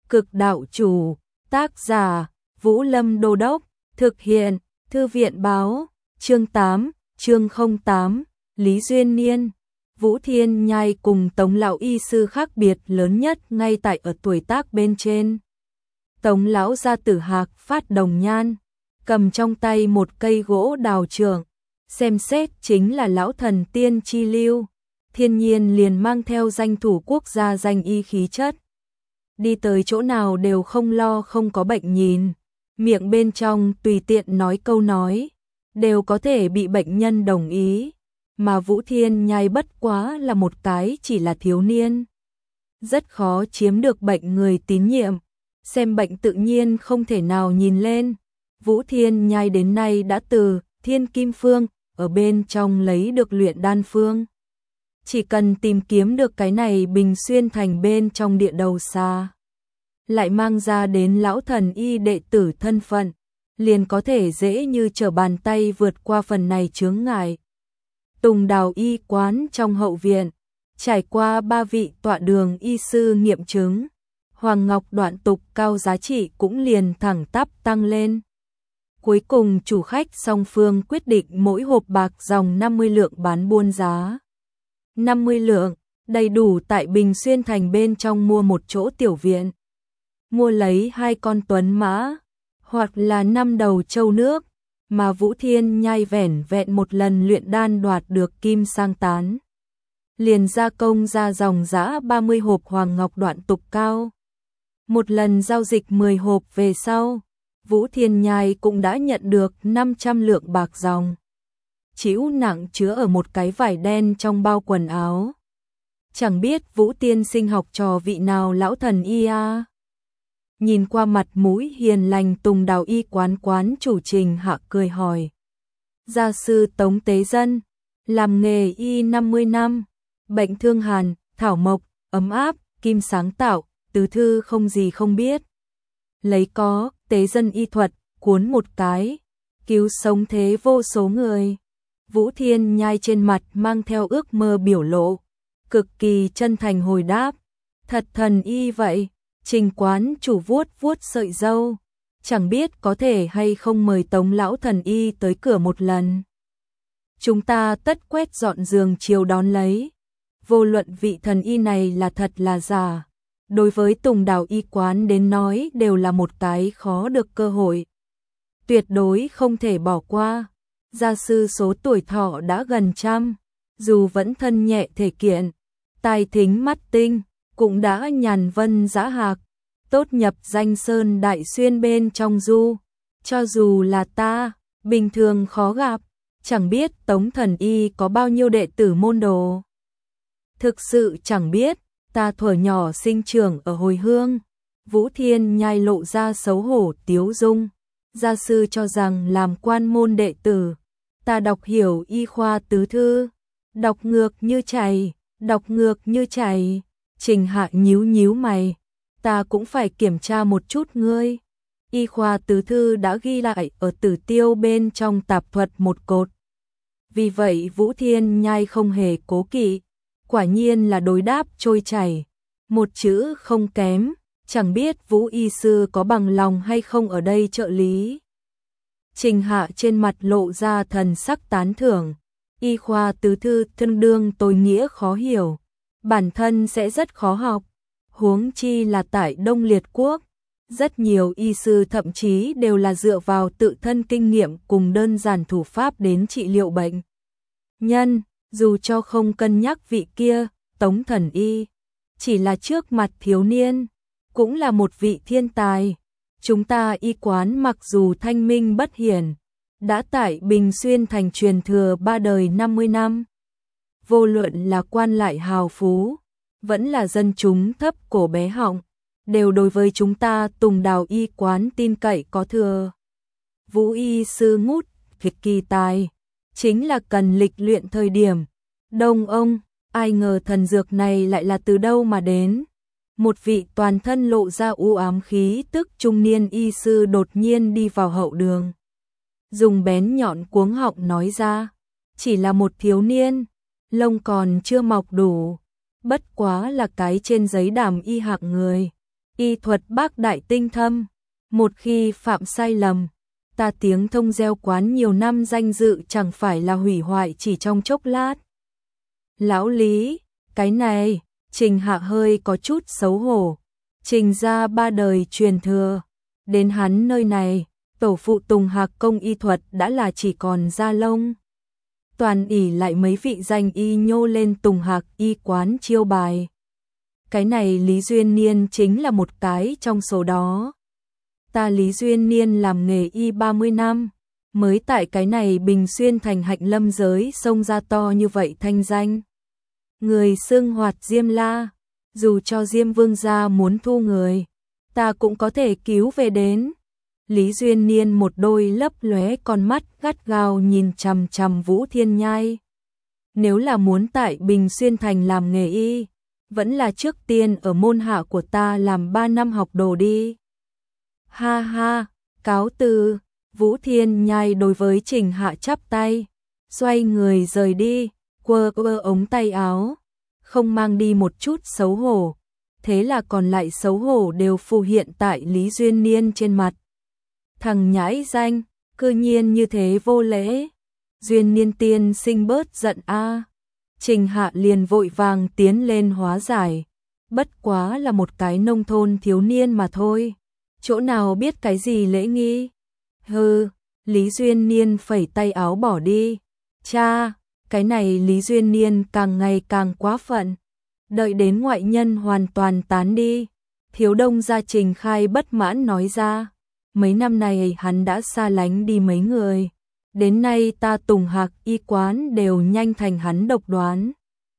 Cực đạo chủ, tác giả, Vũ Lâm Đô Đốc, thực hiện, Thư viện báo, chương 8, chương 08, Lý Duyên Niên. Vũ Thiên Nhai cùng Tống lão y sư khác biệt lớn nhất ngay tại ở tuổi tác bên trên. Tống lão gia tử hạc phát đồng nhan, cầm trong tay một cây gỗ đào trượng, xem xét chính là lão thần tiên chi lưu, thiên nhiên liền mang theo danh thủ quốc gia danh y khí chất. Đi tới chỗ nào đều không lo không có bệnh nhìn, miệng bên trong tùy tiện nói câu nói, đều có thể bị bệnh nhân đồng ý, mà Vũ Thiên Nhai bất quá là một cái chỉ là thiếu niên. Rất khó chiếm được bệnh người tín nhiệm, xem bệnh tự nhiên không thể nào nhìn lên. Vũ Thiên Nhai đến nay đã từ Thiên Kim Phương ở bên trong lấy được luyện đan phương. Chỉ cần tìm kiếm được cái này Bình Xuyên thành bên trong địa đầu xa, lại mang ra đến lão thần y đệ tử thân phận, liền có thể dễ như trở bàn tay vượt qua phần này chướng ngại. Tùng Đào y quán trong hậu viện, trải qua 3 vị tọa đường y sư nghiệm chứng, Hoàng Ngọc đoạn tục cao giá trị cũng liền thẳng tắp tăng lên. Cuối cùng chủ khách song phương quyết định mỗi hộp bạc dòng 50 lượng bán buôn giá 50 lượng, đầy đủ tại Bình Xuyên thành bên trong mua một chỗ tiểu viện, mua lấy 2 con tuấn mã, hoặc là 5 đầu trâu nước, mà Vũ Thiên Nhai vẻn vẹn một lần luyện đan đoạt được kim sang tán, liền gia công ra dòng giá 30 hộp Hoàng Ngọc đoạn tục cao. Một lần giao dịch 10 hộp về sau, Vũ Thiên Nhai cũng đã nhận được 500 lượng bạc dòng. Chịu nặng chứa ở một cái vải đen trong bao quần áo. Chẳng biết Vũ tiên sinh học trò vị nào lão thần y a. Nhìn qua mặt mũi hiền lành Tùng Đào y quán chủ Trình Hạ cười hỏi. Gia sư Tống Tế Dân, làm nghề y 50 năm, bệnh thương hàn, thảo mộc, ấm áp, kim sáng tạo, tứ thư không gì không biết. Lấy có, tế dân y thuật, cuốn một cái, cứu sống thế vô số người. Vũ Thiên Nhai trên mặt mang theo ước mơ biểu lộ, cực kỳ chân thành hồi đáp. Thật thần y vậy. Trình quán chủ vuốt sợi râu, chẳng biết có thể hay không mời Tống lão thần y tới cửa một lần. Chúng ta tất quét dọn giường chiều đón lấy. Vô luận vị thần y này là thật là giả, đối với Tùng Đào y quán đến nói đều là một cái khó được cơ hội. Tuyệt đối không thể bỏ qua. Gia sư số tuổi thọ đã gần 100, dù vẫn thân nhẹ thể kiện, tài thính mắt tinh, cũng đã nhàn vân dã hạc, tốt nhập danh sơn đại xuyên bên trong du. Cho dù là ta, bình thường khó gặp, chẳng biết Tống thần y có bao nhiêu đệ tử môn đồ. Thực sự chẳng biết, ta thuở nhỏ sinh trưởng ở hồi hương. Vũ Thiên Nhai lộ ra xấu hổ tiếu dung. Gia sư cho rằng làm quan môn đệ tử, ta đọc hiểu y khoa tứ thư, đọc ngược như chảy. Trình Hạ nhíu mày, ta cũng phải kiểm tra một chút ngươi. Y khoa tứ thư đã ghi lại ở tử tiêu bên trong tạp thuật một cột. Vì vậy Vũ Thiên Nhai không hề cố kỵ, quả nhiên là đối đáp trôi chảy, một chữ không kém, chẳng biết Vũ y sư có bằng lòng hay không ở đây trợ lý. Trình Hạ trên mặt lộ ra thần sắc tán thưởng, y khoa tứ thư tương đương tối nghĩa khó hiểu, bản thân sẽ rất khó học, huống chi là tại Đông Liệt Quốc. Rất nhiều y sư thậm chí đều là dựa vào tự thân kinh nghiệm cùng đơn giản thủ pháp đến trị liệu bệnh nhân, dù cho không cân nhắc vị kia, Tống thần y, chỉ là trước mặt thiếu niên, cũng là một vị thiên tài. Chúng ta y quán mặc dù thanh minh bất hiển, đã tại Bình Xuyên thành truyền thừa 3 đời 50 năm. Vô luận là quan lại hào phú, vẫn là dân chúng thấp cổ bé họng, đều đối với chúng ta Tùng Đào y quán tin cậy có thừa. Vũ y sư ngút kỳ tài, chính là cần lịch luyện thời điểm. Đông ông, ai ngờ thần dược này lại là từ đâu mà đến. Một vị toàn thân lộ ra u ám khí tức trung niên y sư đột nhiên đi vào hậu đường. Dùng bén nhọn cuống họng nói ra, chỉ là một thiếu niên, lông còn chưa mọc đủ, bất quá là cái trên giấy đàm y hạng người. y thuật bác đại tinh thâm, một khi phạm sai lầm, ta tiếng thông gieo quán nhiều năm danh dự chẳng phải là hủy hoại chỉ trong chốc lát. Lão Lý, cái này, Trình Hạ hơi có chút xấu hổ. Trình gia 3 đời truyền thừa, đến hắn nơi này, tổ phụ Tùng Hạc công y thuật đã là chỉ còn da lông. Toàn ỷ lại mấy vị danh y nhô lên Tùng Hạc y quán chiêu bài. Cái này Lý Duyên Niên chính là một cái trong số đó. Ta Lý Duyên Niên làm nghề y 30 năm, mới tại cái này Bình Xuyên thành Hạnh Lâm giới xông ra to như vậy thanh danh. Người xưng hoạt Diêm La, dù cho Diêm Vương gia muốn thu người, ta cũng có thể cứu về đến. Lý Duyên Niên một đôi lấp lóe con mắt gắt gao nhìn chằm chằm Vũ Thiên Nhai. Nếu là muốn tại Bình Xuyên thành làm nghề y, vẫn là trước tiên ở môn hạ của ta làm 3 năm học đồ đi. Ha ha, cáo từ. Vũ Thiên Nhai đối với Trình Hạ chắp tay, xoay người rời đi, quơ quơ ống tay áo, không mang đi một chút xấu hổ. Thế là còn lại xấu hổ đều phù hiện tại Lý Duyên Niên trên mặt. Thằng nhãi danh, cư nhiên như thế vô lễ. Duyên Niên tiên sinh bớt giận a. Trình Hạ liền vội vàng tiến lên hóa giải. Bất quá là một cái nông thôn thiếu niên mà thôi. Chỗ nào biết cái gì lễ nghi. Hừ, Lý Duyên Niên phẩy tay áo bỏ đi. Cha, cái này Lý Duyên Niên càng ngày càng quá phận. Đợi đến ngoại nhân hoàn toàn tán đi, Thiếu Đông gia Trình Khai bất mãn nói ra. Mấy năm này hắn đã xa lánh đi mấy người. Đến nay ta Tùng Hạc y quán đều nhanh thành hắn độc đoán.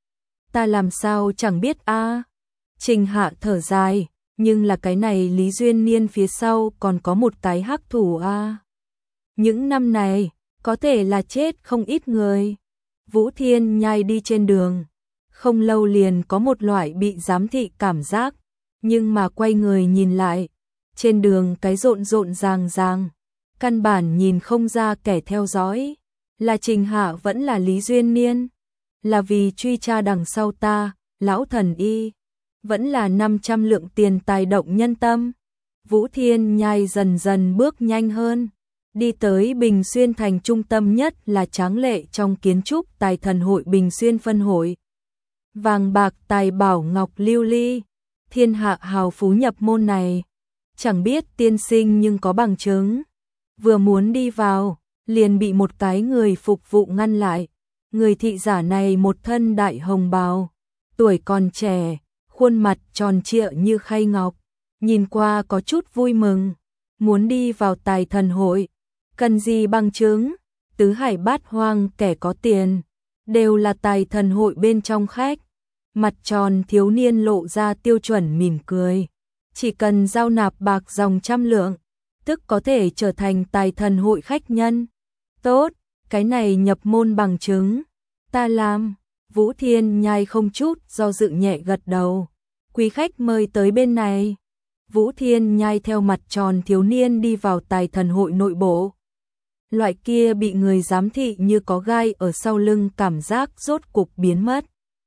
Ta làm sao chẳng biết a. Trình Hạ thở dài, nhưng là cái này Lý Duyên Niên phía sau còn có một cái hắc thủ a. Những năm này, có thể là chết không ít người. Vũ Thiên Nhai đi trên đường, không lâu liền có một loại bị giám thị cảm giác, nhưng mà quay người nhìn lại, trên đường cái rộn rộn ràng ràng, căn bản nhìn không ra kẻ theo dõi, là Trình Hạ vẫn là Lý Duyên Niên, là vì truy tra đằng sau ta, lão thần y, vẫn là 500 lượng tiền tài động nhân tâm. Vũ Thiên Nhai dần dần bước nhanh hơn, đi tới Bình Xuyên thành trung tâm nhất là tráng lệ trong kiến trúc Tài Thần hội Bình Xuyên phân hội. Vàng bạc tài bảo ngọc lưu ly, thiên hạ hào phú nhập môn này, chẳng biết tiên sinh nhưng có bằng chứng. Vừa muốn đi vào, liền bị một cái người phục vụ ngăn lại. Người thị giả này một thân đại hồng bào, tuổi còn trẻ, khuôn mặt tròn trịa như khay ngọc, nhìn qua có chút vui mừng. Muốn đi vào Tài Thần hội, cần gì bằng chứng? Tứ hải bát hoang kẻ có tiền, đều là Tài Thần hội bên trong khách. Mặt tròn thiếu niên lộ ra tiêu chuẩn mỉm cười. Chỉ cần giao nạp bạc dòng 100 lượng, tức có thể trở thành Tài Thần hội khách nhân. Tốt, cái này nhập môn bằng chứng. Ta làm. Vũ Thiên Nhai không chút do dự nhẹ gật đầu. Quý khách mời tới bên này. Vũ Thiên Nhai theo mặt tròn thiếu niên đi vào Tài Thần hội nội bộ. Loại kia bị người giám thị như có gai ở sau lưng cảm giác rốt cục biến mất.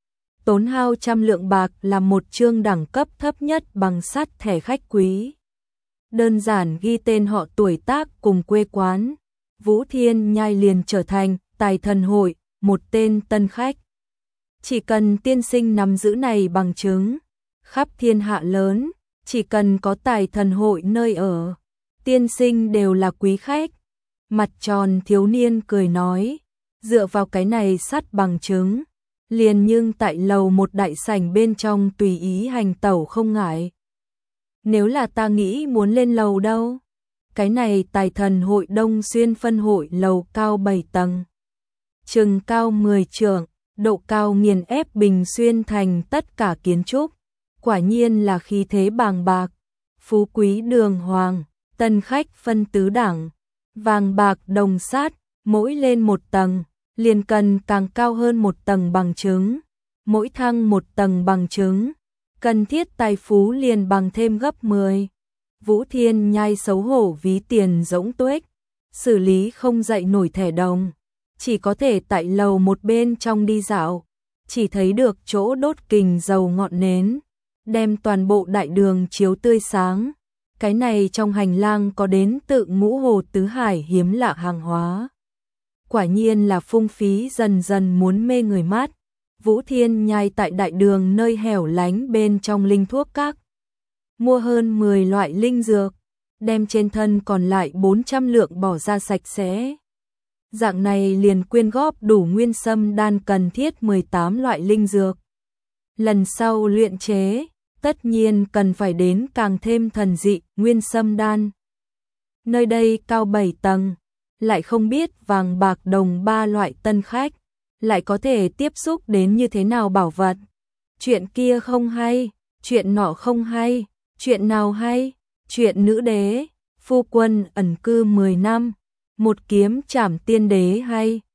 Tốn hao 100 lượng bạc làm một chương đẳng cấp thấp nhất bằng sắt thẻ khách quý. Đơn giản ghi tên họ tuổi tác cùng quê quán. Vũ Thiên Nhai liền trở thành Tài Thần hội, một tên tân khách. Chỉ cần tiên sinh nắm giữ này bằng chứng, khắp thiên hạ lớn, chỉ cần có Tài Thần hội nơi ở, tiên sinh đều là quý khách. Mặt tròn thiếu niên cười nói, dựa vào cái này sắt bằng chứng, liền nhưng tại lầu một đại sảnh bên trong tùy ý hành tẩu không ngại. Nếu là ta nghĩ muốn lên lầu đâu? Cái này Tài Thần hội Đông Xuyên phân hội lầu cao 7 tầng. Chừng cao 10 trượng, độ cao nghiền ép Bình Xuyên thành tất cả kiến trúc. Quả nhiên là khí thế bàng bạc, phú quý đường hoàng, tân khách phân tứ đẳng, vàng bạc đồng sát, mỗi lên một tầng, liền cần càng cao hơn một tầng bằng chứng, mỗi thăng một tầng bằng chứng, cần thiết tài phú liền bằng thêm gấp 10. Vũ Thiên Nhai xấu hổ ví tiền rỗng tuếch, xử lý không dậy nổi thẻ đồng, chỉ có thể tại lầu một bên trong đi dạo, chỉ thấy được chỗ đốt kình dầu ngọn nến, đem toàn bộ đại đường chiếu tươi sáng. Cái này trong hành lang có đến tự ngũ hồ tứ hải hiếm lạ hàng hóa. Quả nhiên là phung phí dần dần muốn mê người mắt. Vũ Thiên Nhai tại đại đường nơi hẻo lánh bên trong linh thuốc các. Mua hơn 10 loại linh dược, đem trên thân còn lại 400 lượng bỏ ra sạch sẽ. Dạng này liền quyên góp đủ nguyên sâm đan cần thiết 18 loại linh dược. Lần sau luyện chế, tất nhiên cần phải đến càng thêm thần dị, nguyên sâm đan. Nơi đây cao 7 tầng, lại không biết vàng bạc đồng 3 loại tân khách, lại có thể tiếp xúc đến như thế nào bảo vật. Chuyện kia không hay, chuyện nọ không hay, chuyện nào hay, chuyện nữ đế, phu quân ẩn cư 10 năm, một kiếm trảm tiên đế hay.